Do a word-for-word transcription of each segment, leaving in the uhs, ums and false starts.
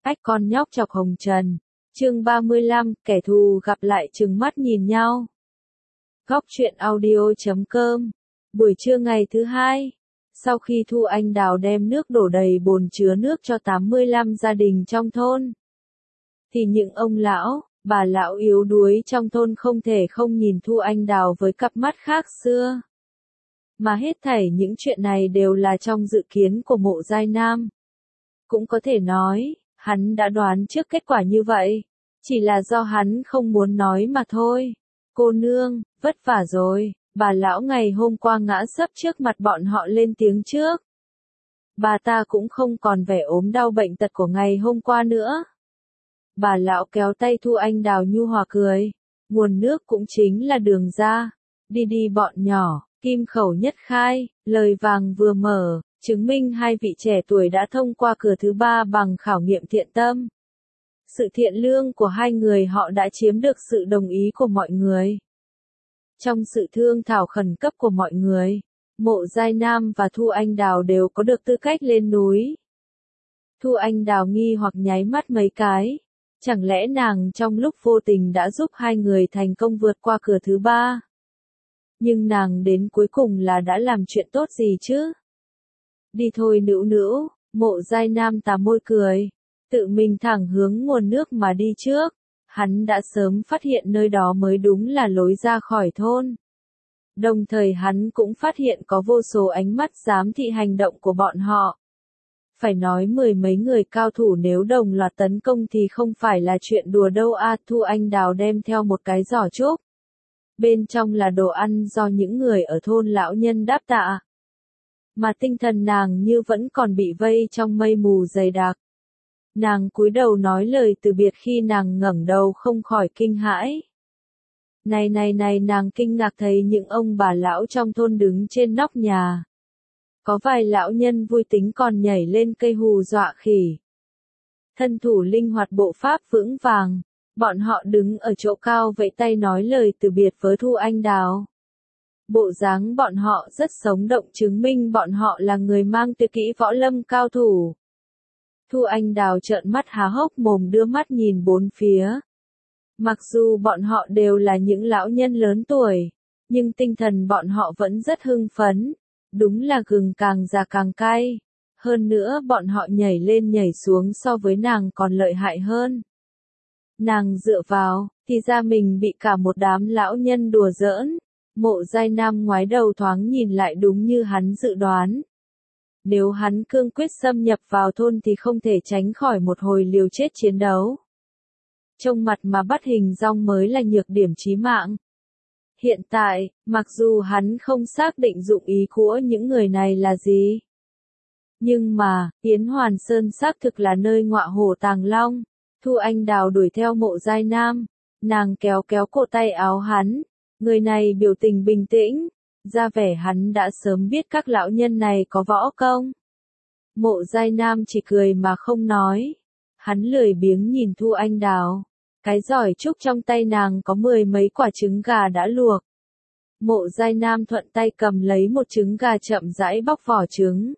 Ách con nhóc chọc hồng trần. Chương ba mươi lăm, kẻ thù gặp lại trừng mắt nhìn nhau. Góc truyện audio chấm com. Buổi trưa ngày thứ hai, sau khi Thu Anh Đào đem nước đổ đầy bồn chứa nước cho tám mươi lăm gia đình trong thôn, thì những ông lão, bà lão yếu đuối trong thôn không thể không nhìn Thu Anh Đào với cặp mắt khác xưa. Mà hết thảy những chuyện này đều là trong dự kiến của Mộ Giai Nam. Cũng có thể nói, hắn đã đoán trước kết quả như vậy, chỉ là do hắn không muốn nói mà thôi. Cô nương, vất vả rồi, bà lão ngày hôm qua ngã sấp trước mặt bọn họ lên tiếng trước. Bà ta cũng không còn vẻ ốm đau bệnh tật của ngày hôm qua nữa. Bà lão kéo tay Thu Anh Đào nhu hòa cười. Nguồn nước cũng chính là đường ra. Đi đi bọn nhỏ, kim khẩu nhất khai, lời vàng vừa mở, chứng minh hai vị trẻ tuổi đã thông qua cửa thứ ba bằng khảo nghiệm thiện tâm. Sự thiện lương của hai người họ đã chiếm được sự đồng ý của mọi người. Trong sự thương thảo khẩn cấp của mọi người, Mộ Giai Nam và Thu Anh Đào đều có được tư cách lên núi. Thu Anh Đào nghi hoặc nháy mắt mấy cái. Chẳng lẽ nàng trong lúc vô tình đã giúp hai người thành công vượt qua cửa thứ ba? Nhưng nàng đến cuối cùng là đã làm chuyện tốt gì chứ? Đi thôi nữ nữ, Mộ Giai Nam tà môi cười. Tự mình thẳng hướng nguồn nước mà đi trước. Hắn đã sớm phát hiện nơi đó mới đúng là lối ra khỏi thôn. Đồng thời hắn cũng phát hiện có vô số ánh mắt giám thị hành động của bọn họ. Phải nói mười mấy người cao thủ nếu đồng loạt tấn công thì không phải là chuyện đùa đâu a. À, Thu Anh Đào đem theo một cái giỏ trúc. Bên trong là đồ ăn do những người ở thôn lão nhân đáp tạ. Mà tinh thần nàng như vẫn còn bị vây trong mây mù dày đặc. Nàng cúi đầu nói lời từ biệt khi nàng ngẩng đầu không khỏi kinh hãi. Này này này nàng kinh ngạc thấy những ông bà lão trong thôn đứng trên nóc nhà. Có vài lão nhân vui tính còn nhảy lên cây hù dọa khỉ. Thân thủ linh hoạt bộ pháp vững vàng, bọn họ đứng ở chỗ cao vẫy tay nói lời từ biệt với Thu Anh Đào. Bộ dáng bọn họ rất sống động chứng minh bọn họ là người mang tuyệt kỹ võ lâm cao thủ. Thu Anh Đào trợn mắt há hốc mồm đưa mắt nhìn bốn phía. Mặc dù bọn họ đều là những lão nhân lớn tuổi, nhưng tinh thần bọn họ vẫn rất hưng phấn. Đúng là gừng càng già càng cay. Hơn nữa bọn họ nhảy lên nhảy xuống so với nàng còn lợi hại hơn. Nàng dựa vào, thì ra mình bị cả một đám lão nhân đùa giỡn. Mộ Giai Nam ngoái đầu thoáng nhìn lại đúng như hắn dự đoán. Nếu hắn cương quyết xâm nhập vào thôn thì không thể tránh khỏi một hồi liều chết chiến đấu. Trông mặt mà bắt hình dong mới là nhược điểm chí mạng. Hiện tại, mặc dù hắn không xác định dụng ý của những người này là gì. Nhưng mà, Yến Hoàn Sơn xác thực là nơi ngọa hổ tàng long. Thu Anh Đào đuổi theo Mộ Giai Nam. Nàng kéo kéo cổ tay áo hắn. Người này biểu tình bình tĩnh. Ra vẻ hắn đã sớm biết các lão nhân này có võ công. Mộ Giai Nam chỉ cười mà không nói. Hắn lười biếng nhìn Thu Anh Đào. Cái giỏi trúc trong tay nàng có mười mấy quả trứng gà đã luộc. Mộ Giai Nam thuận tay cầm lấy một trứng gà chậm rãi bóc vỏ trứng.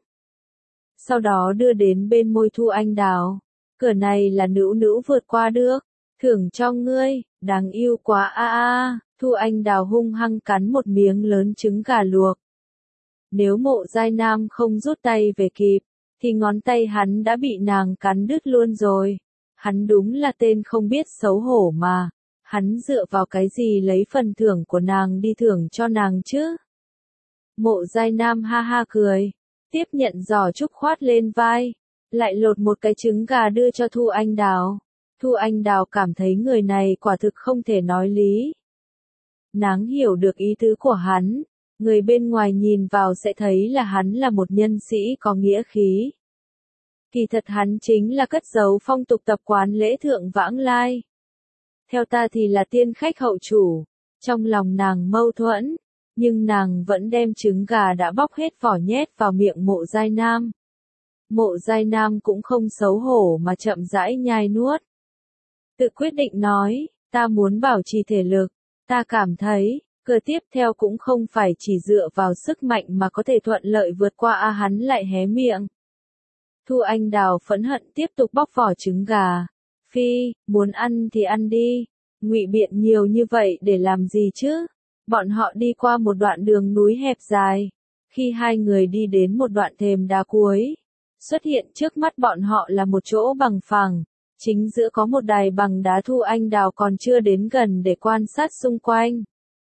Sau đó đưa đến bên môi Thu Anh Đào. Cửa này là nữ nữ vượt qua được. Thưởng cho ngươi, đáng yêu quá a a. Thu Anh Đào hung hăng cắn một miếng lớn trứng gà luộc. Nếu Mộ Giai Nam không rút tay về kịp, thì ngón tay hắn đã bị nàng cắn đứt luôn rồi. Hắn đúng là tên không biết xấu hổ mà. Hắn dựa vào cái gì lấy phần thưởng của nàng đi thưởng cho nàng chứ? Mộ Giai Nam ha ha cười. Tiếp nhận giỏ trúc khoát lên vai. Lại lột một cái trứng gà đưa cho Thu Anh Đào. Thu Anh Đào cảm thấy người này quả thực không thể nói lý. Nàng hiểu được ý tứ của hắn. Người bên ngoài nhìn vào sẽ thấy là hắn là một nhân sĩ có nghĩa khí. Kỳ thật hắn chính là cất giấu phong tục tập quán lễ thượng vãng lai. Theo ta thì là tiên khách hậu chủ. Trong lòng nàng mâu thuẫn, nhưng nàng vẫn đem trứng gà đã bóc hết vỏ nhét vào miệng Mộ Giai Nam. Mộ Giai Nam cũng không xấu hổ mà chậm rãi nhai nuốt. Tự quyết định nói, ta muốn bảo trì thể lực, ta cảm thấy, cửa tiếp theo cũng không phải chỉ dựa vào sức mạnh mà có thể thuận lợi vượt qua a hắn lại hé miệng. Thu Anh Đào phẫn hận tiếp tục bóc vỏ trứng gà. Phi, muốn ăn thì ăn đi. Ngụy biện nhiều như vậy để làm gì chứ? Bọn họ đi qua một đoạn đường núi hẹp dài. Khi hai người đi đến một đoạn thềm đá cuối, xuất hiện trước mắt bọn họ là một chỗ bằng phẳng. Chính giữa có một đài bằng đá. Thu Anh Đào còn chưa đến gần để quan sát xung quanh.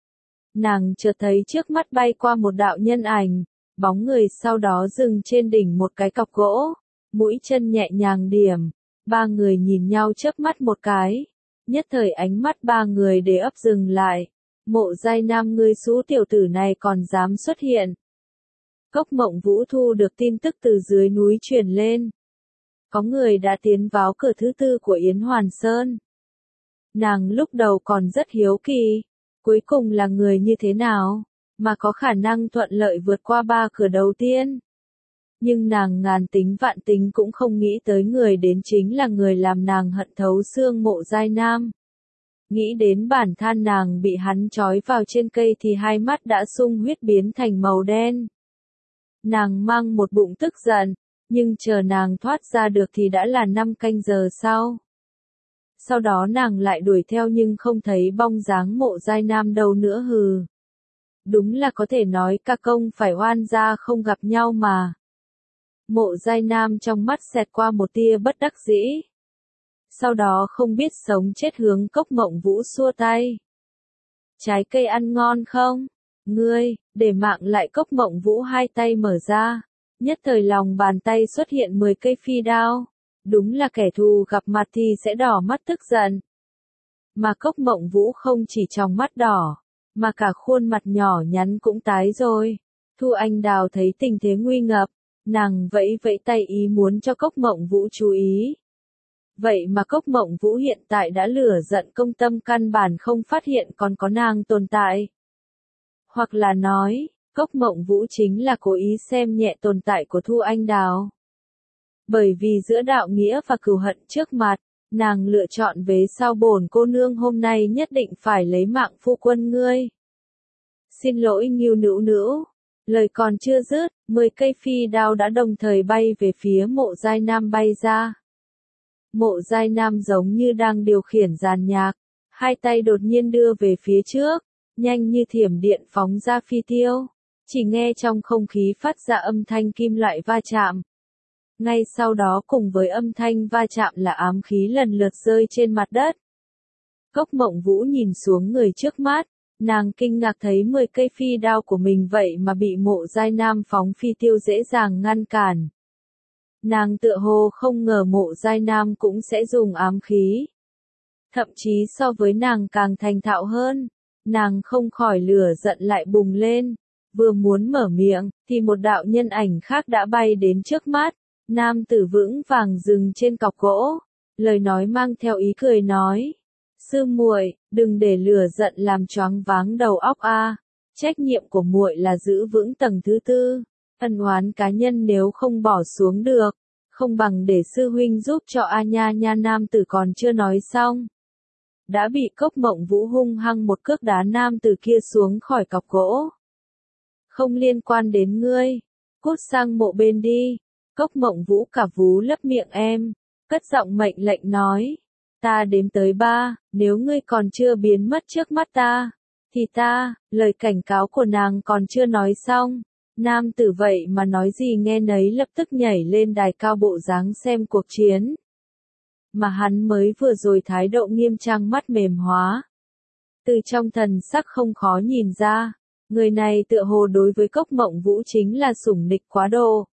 Nàng chợt thấy trước mắt bay qua một đạo nhân ảnh, bóng người sau đó dừng trên đỉnh một cái cọc gỗ, mũi chân nhẹ nhàng điểm. Ba người nhìn nhau chớp mắt một cái, nhất thời ánh mắt ba người để ấp dừng lại. Mộ Giai Nam, ngươi xú tiểu tử này còn dám xuất hiện. Cốc Mộng Vũ thu được tin tức từ dưới núi truyền lên. Có người đã tiến vào cửa thứ tư của Yến Hoàn Sơn. Nàng lúc đầu còn rất hiếu kỳ, cuối cùng là người như thế nào, mà có khả năng thuận lợi vượt qua ba cửa đầu tiên. Nhưng nàng ngàn tính vạn tính cũng không nghĩ tới người đến chính là người làm nàng hận thấu xương. Mộ Giai Nam. Nghĩ đến bản thân nàng bị hắn trói vào trên cây thì hai mắt đã sung huyết biến thành màu đen. Nàng mang một bụng tức giận, nhưng chờ nàng thoát ra được thì đã là năm canh giờ sau. Sau đó nàng lại đuổi theo nhưng không thấy bóng dáng Mộ Giai Nam đâu nữa. Hừ. Đúng là có thể nói ca công phải oan gia không gặp nhau mà. Mộ Giai Nam trong mắt xẹt qua một tia bất đắc dĩ. Sau đó không biết sống chết hướng Cốc Mộng Vũ xua tay. Trái cây ăn ngon không? Ngươi, để mạng lại. Cốc Mộng Vũ hai tay mở ra. Nhất thời lòng bàn tay xuất hiện mười cây phi đao. Đúng là kẻ thù gặp mặt thì sẽ đỏ mắt tức giận. Mà Cốc Mộng Vũ không chỉ trong mắt đỏ, mà cả khuôn mặt nhỏ nhắn cũng tái rồi. Thu Anh Đào thấy tình thế nguy ngập, nàng vẫy vẫy tay ý muốn cho Cốc Mộng Vũ chú ý. Vậy mà Cốc Mộng Vũ hiện tại đã lửa giận công tâm, căn bản không phát hiện còn có nàng tồn tại. Hoặc là nói, Cốc Mộng Vũ chính là cố ý xem nhẹ tồn tại của Thu Anh Đào. Bởi vì giữa đạo nghĩa và cừu hận trước mặt, nàng lựa chọn vế sau. Bổn cô nương hôm nay nhất định phải lấy mạng phu quân ngươi. Xin lỗi Ngưu Nữu Nữu. Lời còn chưa dứt, mười cây phi đao đã đồng thời bay về phía Mộ Giai Nam bay ra. Mộ Giai Nam giống như đang điều khiển dàn nhạc, hai tay đột nhiên đưa về phía trước, nhanh như thiểm điện phóng ra phi tiêu. Chỉ nghe trong không khí phát ra âm thanh kim loại va chạm. Ngay sau đó cùng với âm thanh va chạm là ám khí lần lượt rơi trên mặt đất. Cốc Mộng Vũ nhìn xuống người trước mắt, nàng kinh ngạc thấy mười cây phi đao của mình vậy mà bị Mộ Giai Nam phóng phi tiêu dễ dàng ngăn cản. Nàng tựa hồ không ngờ Mộ Giai Nam cũng sẽ dùng ám khí. Thậm chí so với nàng càng thành thạo hơn, nàng không khỏi lửa giận lại bùng lên. Vừa muốn mở miệng, thì một đạo nhân ảnh khác đã bay đến trước mắt. Nam tử vững vàng dừng trên cọc gỗ, lời nói mang theo ý cười nói: "Sư muội, đừng để lửa giận làm choáng váng đầu óc a. Trách nhiệm của muội là giữ vững tầng thứ tư. Ân oán cá nhân nếu không bỏ xuống được, không bằng để sư huynh giúp cho a nha nha." Nam tử còn chưa nói xong, đã bị Cốc Mộng Vũ hung hăng một cước đá nam tử kia xuống khỏi cọc gỗ. "Không liên quan đến ngươi, cút sang mộ bên đi." Cốc Mộng Vũ cả vú lấp miệng em, cất giọng mệnh lệnh nói: "Ta đếm tới ba, nếu ngươi còn chưa biến mất trước mắt ta, thì ta." Lời cảnh cáo của nàng còn chưa nói xong, nam tử vậy mà nói gì nghe nấy lập tức nhảy lên đài cao bộ dáng xem cuộc chiến. Mà hắn mới vừa rồi thái độ nghiêm trang, mắt mềm hóa. Từ trong thần sắc không khó nhìn ra, người này tựa hồ đối với Cốc Mộng Vũ chính là sủng nịch quá độ.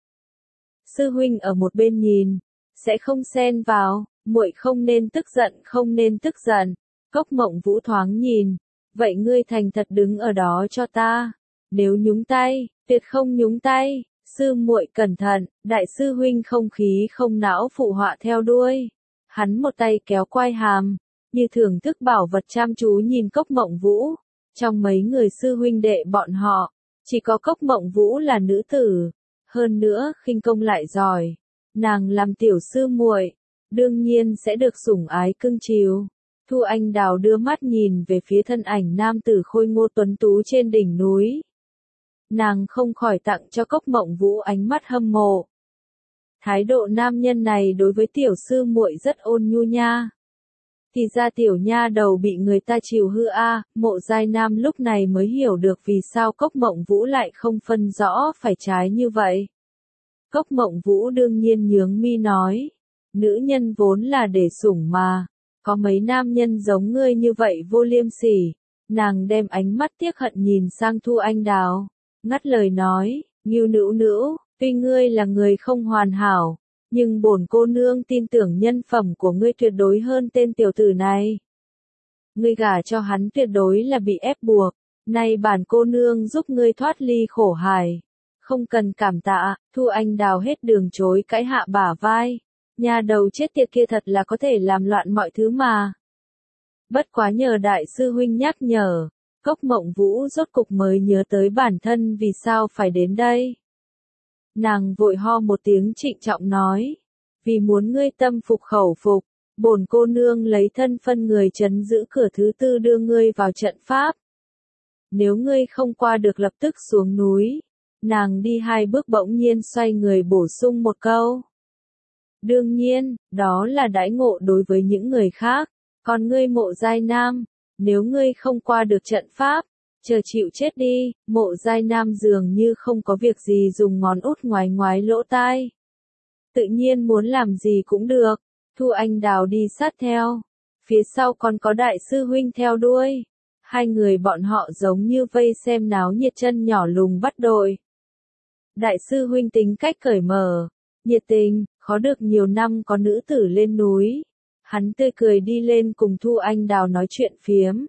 Sư huynh ở một bên nhìn, sẽ không xen vào, muội không nên tức giận, không nên tức giận. Cốc Mộng Vũ thoáng nhìn, vậy ngươi thành thật đứng ở đó cho ta. Nếu nhúng tay, tuyệt không nhúng tay. Sư muội cẩn thận. Đại sư huynh không khí không não phụ họa theo đuôi. Hắn một tay kéo quai hàm, như thưởng thức bảo vật, chăm chú nhìn Cốc Mộng Vũ. Trong mấy người sư huynh đệ bọn họ, chỉ có Cốc Mộng Vũ là nữ tử. Hơn nữa, khinh công lại giỏi. Nàng làm tiểu sư muội, đương nhiên sẽ được sủng ái cưng chiều. Thu Anh Đào đưa mắt nhìn về phía thân ảnh nam tử khôi ngô tuấn tú trên đỉnh núi. Nàng không khỏi tặng cho Cốc Mộng Vũ ánh mắt hâm mộ. Thái độ nam nhân này đối với tiểu sư muội rất ôn nhu nha. Thì ra tiểu nha đầu bị người ta chiều hư a, Mộ Giai Nam lúc này mới hiểu được vì sao Cốc Mộng Vũ lại không phân rõ phải trái như vậy. Cốc Mộng Vũ đương nhiên nhướng mi nói, nữ nhân vốn là để sủng mà, có mấy nam nhân giống ngươi như vậy vô liêm sỉ. Nàng đem ánh mắt tiếc hận nhìn sang Thu Anh Đào, ngắt lời nói, Ngưu Nữu Nữu, tuy ngươi là người không hoàn hảo, nhưng bổn cô nương tin tưởng nhân phẩm của ngươi tuyệt đối hơn tên tiểu tử này. Ngươi gả cho hắn tuyệt đối là bị ép buộc, nay bản cô nương giúp ngươi thoát ly khổ hải. Không cần cảm tạ, Thu Anh Đào hết đường chối cãi hạ bả vai. Nhà đầu chết tiệt kia thật là có thể làm loạn mọi thứ mà. Bất quá nhờ đại sư huynh nhắc nhở, Cốc Mộng Vũ rốt cục mới nhớ tới bản thân vì sao phải đến đây. Nàng vội ho một tiếng trịnh trọng nói, vì muốn ngươi tâm phục khẩu phục, bổn cô nương lấy thân phân người trấn giữ cửa thứ tư đưa ngươi vào trận pháp. Nếu ngươi không qua được lập tức xuống núi. Nàng đi hai bước bỗng nhiên xoay người bổ sung một câu. Đương nhiên, đó là đãi ngộ đối với những người khác, còn ngươi Mộ Giai Nam, nếu ngươi không qua được trận pháp, chờ chịu chết đi. Mộ Giai Nam dường như không có việc gì dùng ngón út ngoái ngoái lỗ tai. Tự nhiên muốn làm gì cũng được. Thu Anh Đào đi sát theo, phía sau còn có đại sư huynh theo đuôi. Hai người bọn họ giống như vây xem náo nhiệt chân nhỏ lùng bắt đội. Đại sư huynh tính cách cởi mở, nhiệt tình, khó được nhiều năm có nữ tử lên núi. Hắn tươi cười đi lên cùng Thu Anh Đào nói chuyện phiếm.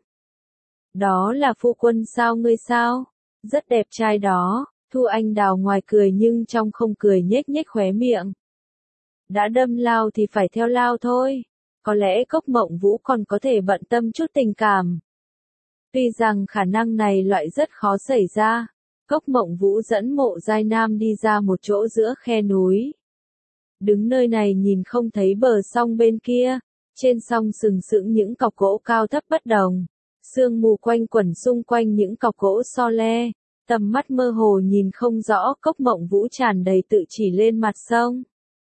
Đó là phu quân sao ngươi sao? Rất đẹp trai đó. Thu Anh Đào ngoài cười nhưng trong không cười nhếch nhếch khóe miệng. Đã đâm lao thì phải theo lao thôi. Có lẽ Cốc Mộng Vũ còn có thể bận tâm chút tình cảm. Tuy rằng khả năng này loại rất khó xảy ra. Cốc Mộng Vũ dẫn Mộ Giai Nam đi ra một chỗ giữa khe núi. Đứng nơi này nhìn không thấy bờ sông bên kia, trên sông sừng sững những cọc gỗ cao thấp bất đồng. Sương mù quanh quẩn xung quanh những cọc gỗ so le, tầm mắt mơ hồ nhìn không rõ. Cốc Mộng Vũ tràn đầy tự chỉ lên mặt sông.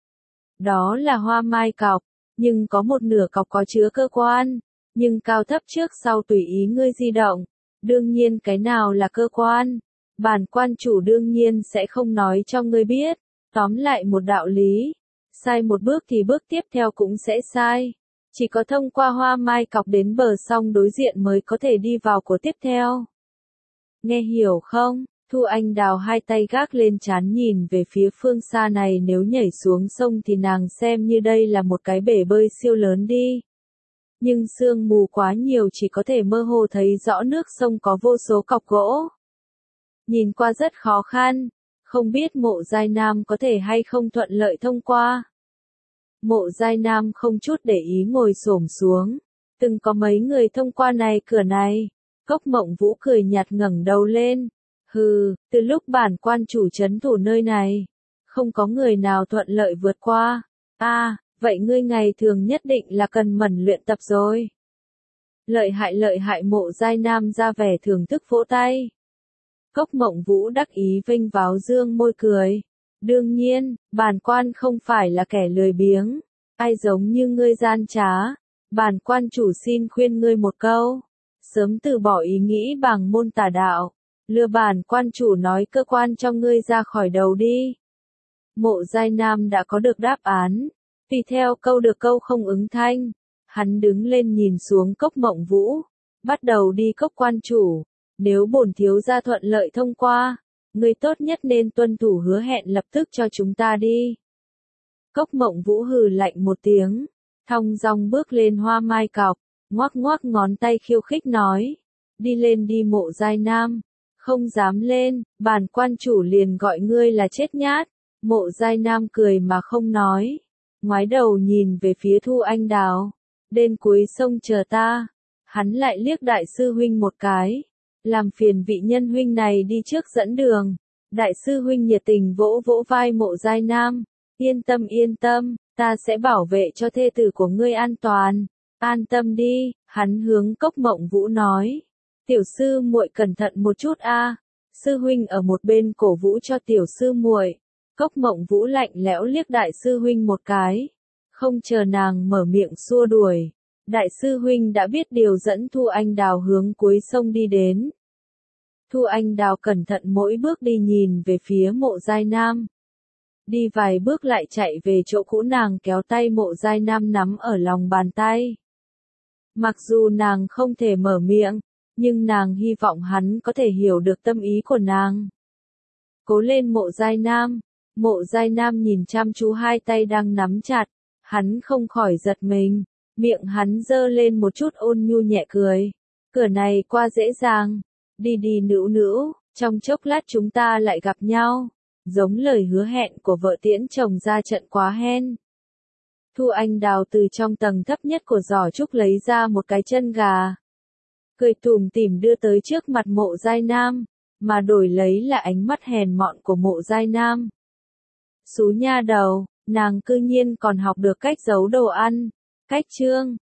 Đó là hoa mai cọc, nhưng có một nửa cọc có chứa cơ quan, nhưng cao thấp trước sau tùy ý ngươi di động. Đương nhiên cái nào là cơ quan, bản quan chủ đương nhiên sẽ không nói cho ngươi biết. Tóm lại một đạo lý, sai một bước thì bước tiếp theo cũng sẽ sai. Chỉ có thông qua hoa mai cọc đến bờ sông đối diện mới có thể đi vào của tiếp theo. Nghe hiểu không? Thu Anh Đào hai tay gác lên trán nhìn về phía phương xa này, nếu nhảy xuống sông thì nàng xem như đây là một cái bể bơi siêu lớn đi. Nhưng sương mù quá nhiều chỉ có thể mơ hồ thấy rõ nước sông có vô số cọc gỗ. Nhìn qua rất khó khăn, không biết Mộ Giai Nam có thể hay không thuận lợi thông qua. Mộ Giai Nam không chút để ý ngồi xổm xuống, từng có mấy người thông qua này cửa này. Cốc Mộng Vũ cười nhạt ngẩng đầu lên. Hừ, từ lúc bản quan chủ trấn thủ nơi này, không có người nào thuận lợi vượt qua. A, à, vậy ngươi ngày thường nhất định là cần mẩn luyện tập rồi. Lợi hại lợi hại. Mộ Giai Nam ra vẻ thưởng thức vỗ tay. Cốc Mộng Vũ đắc ý vênh váo dương môi cười. Đương nhiên, bản quan không phải là kẻ lười biếng. Ai giống như ngươi gian trá. Bản quan chủ xin khuyên ngươi một câu. Sớm từ bỏ ý nghĩ bằng môn tà đạo. Lừa bản quan chủ nói cơ quan cho ngươi ra khỏi đầu đi. Mộ Giai Nam đã có được đáp án. Tùy theo câu được câu không ứng thanh. Hắn đứng lên nhìn xuống Cốc Mộng Vũ. Bắt đầu đi. Cốc quan chủ. Nếu bổn thiếu gia thuận lợi thông qua, ngươi tốt nhất nên tuân thủ hứa hẹn lập tức cho chúng ta đi. Cốc Mộng Vũ hừ lạnh một tiếng, thong dong bước lên hoa mai cọc, ngoắc ngoắc ngón tay khiêu khích nói. Đi lên đi Mộ Giai Nam. Không dám lên, bản quan chủ liền gọi ngươi là chết nhát. Mộ Giai Nam cười mà không nói. Ngoái đầu nhìn về phía Thu Anh Đào. Đến cuối sông chờ ta. Hắn lại liếc đại sư huynh một cái. Làm phiền vị nhân huynh này đi trước dẫn đường. Đại sư huynh nhiệt tình vỗ vỗ vai Mộ Giai Nam. Yên tâm yên tâm, ta sẽ bảo vệ cho thê tử của ngươi an toàn. An tâm đi, hắn hướng Cốc Mộng Vũ nói. Tiểu sư muội cẩn thận một chút a. Sư huynh ở một bên cổ vũ cho tiểu sư muội. Cốc Mộng Vũ lạnh lẽo liếc đại sư huynh một cái. Không chờ nàng mở miệng xua đuổi. Đại sư huynh đã biết điều dẫn Thu Anh Đào hướng cuối sông đi đến. Thu Anh Đào cẩn thận mỗi bước đi nhìn về phía Mộ Giai Nam. Đi vài bước lại chạy về chỗ cũ, nàng kéo tay Mộ Giai Nam nắm ở lòng bàn tay. Mặc dù nàng không thể mở miệng, nhưng nàng hy vọng hắn có thể hiểu được tâm ý của nàng. Cố lên Mộ Giai Nam. Mộ Giai Nam nhìn chăm chú hai tay đang nắm chặt, hắn không khỏi giật mình, miệng hắn giơ lên một chút ôn nhu nhẹ cười. Cửa này qua dễ dàng, đi đi nữu nữu, trong chốc lát chúng ta lại gặp nhau, giống lời hứa hẹn của vợ tiễn chồng ra trận quá hen. Thu Anh Đào từ trong tầng thấp nhất của giỏ trúc lấy ra một cái chân gà. Cười tủm tỉm đưa tới trước mặt Mộ Giai Nam, mà đổi lấy là ánh mắt hèn mọn của Mộ Giai Nam. Xú nha đầu, nàng cư nhiên còn học được cách giấu đồ ăn. Cách chương